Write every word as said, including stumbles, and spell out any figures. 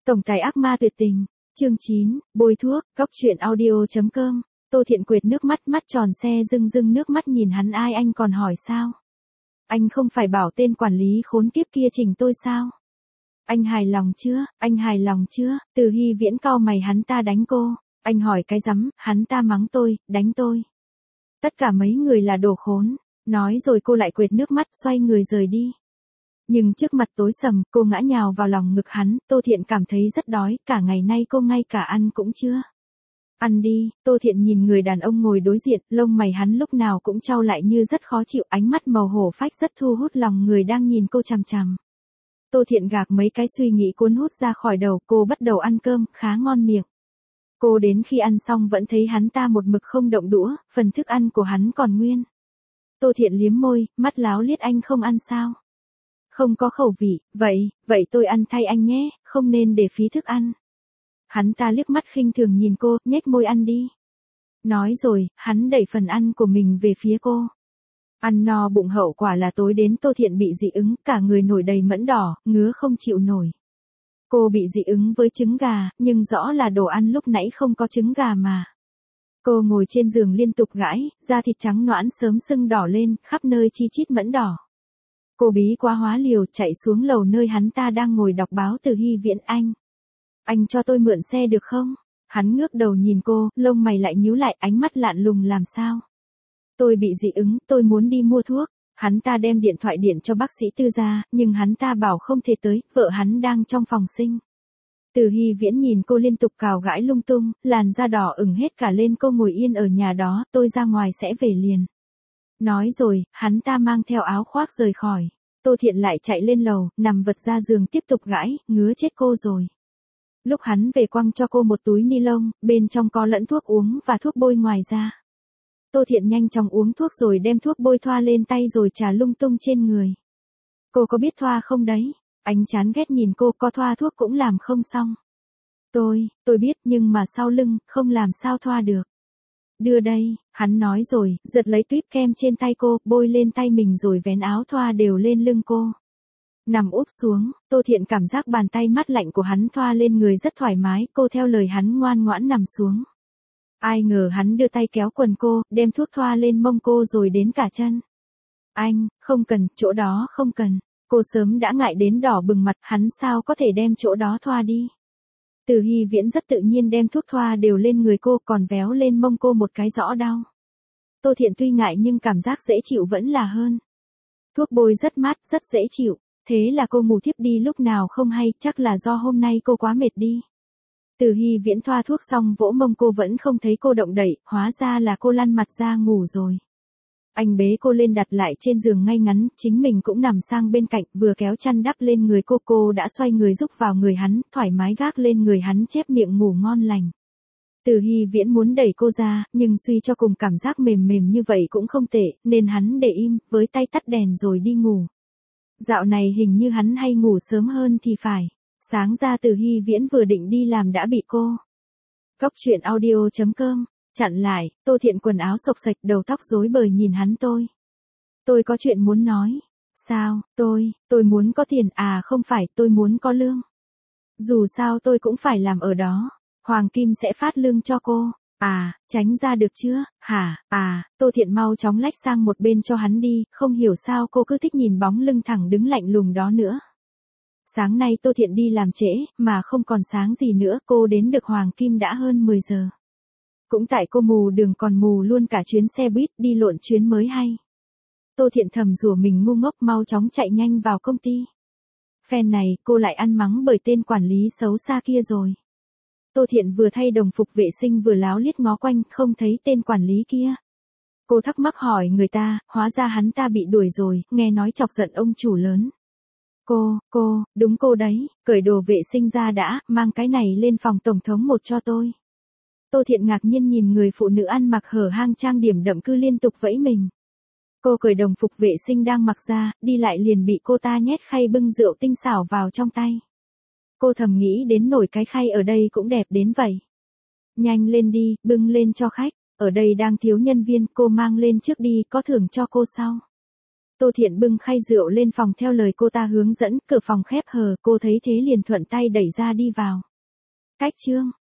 Tổng tài ác ma tuyệt tình, chương chín, bôi thuốc, góc truyện audio.com, Tô Thiện quệt nước mắt, mắt tròn xe rưng rưng nước mắt nhìn hắn. Ai anh còn hỏi sao? Anh không phải bảo tên quản lý khốn kiếp kia chỉnh tôi sao? Anh hài lòng chưa, anh hài lòng chưa? Từ Hy Viễn cau mày, hắn ta đánh cô, anh hỏi cái rắm, hắn ta mắng tôi, đánh tôi. Tất cả mấy người là đồ khốn, nói rồi cô lại quệt nước mắt xoay người rời đi. Nhưng trước mặt tối sầm, cô ngã nhào vào lòng ngực hắn. Tô Thiện cảm thấy rất đói, cả ngày nay cô ngay cả ăn cũng chưa. Ăn đi. Tô Thiện nhìn người đàn ông ngồi đối diện, lông mày hắn lúc nào cũng chau lại như rất khó chịu, ánh mắt màu hổ phách rất thu hút lòng người đang nhìn cô chằm chằm. Tô Thiện gạt mấy cái suy nghĩ cuốn hút ra khỏi đầu, cô bắt đầu ăn cơm, khá ngon miệng. Cô đến khi ăn xong vẫn thấy hắn ta một mực không động đũa, phần thức ăn của hắn còn nguyên. Tô Thiện liếm môi, mắt láo liếc, anh không ăn sao? Không có khẩu vị, vậy, vậy tôi ăn thay anh nhé, không nên để phí thức ăn. Hắn ta liếc mắt khinh thường nhìn cô, nhếch môi, ăn đi. Nói rồi, hắn đẩy phần ăn của mình về phía cô. Ăn no bụng hậu quả là tối đến Tô Thiện bị dị ứng, cả người nổi đầy mẫn đỏ, ngứa không chịu nổi. Cô bị dị ứng với trứng gà, nhưng rõ là đồ ăn lúc nãy không có trứng gà mà. Cô ngồi trên giường liên tục gãi, da thịt trắng nõn sớm sưng đỏ lên, khắp nơi chi chít mẫn đỏ. Cô bí quá hóa liều, chạy xuống lầu nơi hắn ta đang ngồi đọc báo. Từ Hy Viễn, anh. Anh cho tôi mượn xe được không? Hắn ngước đầu nhìn cô, lông mày lại nhíu lại, ánh mắt lạn lùng, làm sao? Tôi bị dị ứng, tôi muốn đi mua thuốc. Hắn ta đem điện thoại điện cho bác sĩ Tư ra, nhưng hắn ta bảo không thể tới, vợ hắn đang trong phòng sinh. Từ Hy Viễn nhìn cô liên tục cào gãi lung tung, làn da đỏ ửng hết cả lên. Cô ngồi yên ở nhà đó, tôi ra ngoài sẽ về liền. Nói rồi, hắn ta mang theo áo khoác rời khỏi. Tô Thiện lại chạy lên lầu, nằm vật ra giường tiếp tục gãi, ngứa chết cô rồi. Lúc hắn về quăng cho cô một túi ni lông, bên trong có lẫn thuốc uống và thuốc bôi ngoài ra. Tô Thiện nhanh chóng uống thuốc rồi đem thuốc bôi thoa lên tay rồi trà lung tung trên người. Cô có biết thoa không đấy? Anh chán ghét nhìn cô, có thoa thuốc cũng làm không xong. Tôi, tôi biết, nhưng mà sau lưng, không làm sao thoa được. Đưa đây, hắn nói rồi, giật lấy tuýp kem trên tay cô, bôi lên tay mình rồi vén áo thoa đều lên lưng cô. Nằm úp xuống, Tô Thiện cảm giác bàn tay mát lạnh của hắn thoa lên người rất thoải mái, cô theo lời hắn ngoan ngoãn nằm xuống. Ai ngờ hắn đưa tay kéo quần cô, đem thuốc thoa lên mông cô rồi đến cả chân. Anh, không cần, chỗ đó không cần. Cô sớm đã ngại đến đỏ bừng mặt, hắn sao có thể đem chỗ đó thoa đi. Từ Hy Viễn rất tự nhiên đem thuốc thoa đều lên người cô, còn véo lên mông cô một cái rõ đau. Tô Thiện tuy ngại nhưng cảm giác dễ chịu vẫn là hơn. Thuốc bôi rất mát, rất dễ chịu. Thế là cô ngủ thiếp đi lúc nào không hay, chắc là do hôm nay cô quá mệt đi. Từ Hy Viễn thoa thuốc xong vỗ mông cô vẫn không thấy cô động đậy, hóa ra là cô lăn mặt ra ngủ rồi. Anh bế cô lên đặt lại trên giường ngay ngắn, chính mình cũng nằm sang bên cạnh, vừa kéo chăn đắp lên người cô. Cô đã xoay người rúc vào người hắn, thoải mái gác lên người hắn, chép miệng ngủ ngon lành. Từ Hy Viễn muốn đẩy cô ra, nhưng suy cho cùng cảm giác mềm mềm như vậy cũng không tệ, nên hắn để im, với tay tắt đèn rồi đi ngủ. Dạo này hình như hắn hay ngủ sớm hơn thì phải. Sáng ra Từ Hy Viễn vừa định đi làm đã bị cô. Góc truyện audio.com chặn lại. Tô Thiện quần áo xộc xệch, đầu tóc rối bời nhìn hắn. Tôi. Tôi có chuyện muốn nói. Sao, tôi, tôi muốn có tiền, à không phải, tôi muốn có lương. Dù sao tôi cũng phải làm ở đó. Hoàng Kim sẽ phát lương cho cô. À, tránh ra được chưa, hả, à, Tô Thiện mau chóng lách sang một bên cho hắn đi, không hiểu sao cô cứ thích nhìn bóng lưng thẳng đứng lạnh lùng đó nữa. Sáng nay Tô Thiện đi làm trễ, mà không còn sáng gì nữa, cô đến được Hoàng Kim đã hơn mười giờ. Cũng tại cô mù đường còn mù luôn cả chuyến xe buýt, đi lộn chuyến mới hay. Tô Thiện thầm rủa mình ngu ngốc, mau chóng chạy nhanh vào công ty. Phen này, cô lại ăn mắng bởi tên quản lý xấu xa kia rồi. Tô Thiện vừa thay đồng phục vệ sinh vừa láo liếc ngó quanh, không thấy tên quản lý kia. Cô thắc mắc hỏi người ta, hóa ra hắn ta bị đuổi rồi, nghe nói chọc giận ông chủ lớn. Cô, cô, đúng cô đấy, cởi đồ vệ sinh ra đã, mang cái này lên phòng tổng thống một cho tôi. Tô Thiện ngạc nhiên nhìn người phụ nữ ăn mặc hở hang trang điểm đậm cứ liên tục vẫy mình. Cô cởi đồng phục vệ sinh đang mặc ra, đi lại liền bị cô ta nhét khay bưng rượu tinh xảo vào trong tay. Cô thầm nghĩ đến nổi cái khay ở đây cũng đẹp đến vậy. Nhanh lên đi, bưng lên cho khách, ở đây đang thiếu nhân viên, cô mang lên trước đi, có thưởng cho cô sau. Tô Thiện bưng khay rượu lên phòng theo lời cô ta hướng dẫn, cửa phòng khép hờ, cô thấy thế liền thuận tay đẩy ra đi vào. Cách chương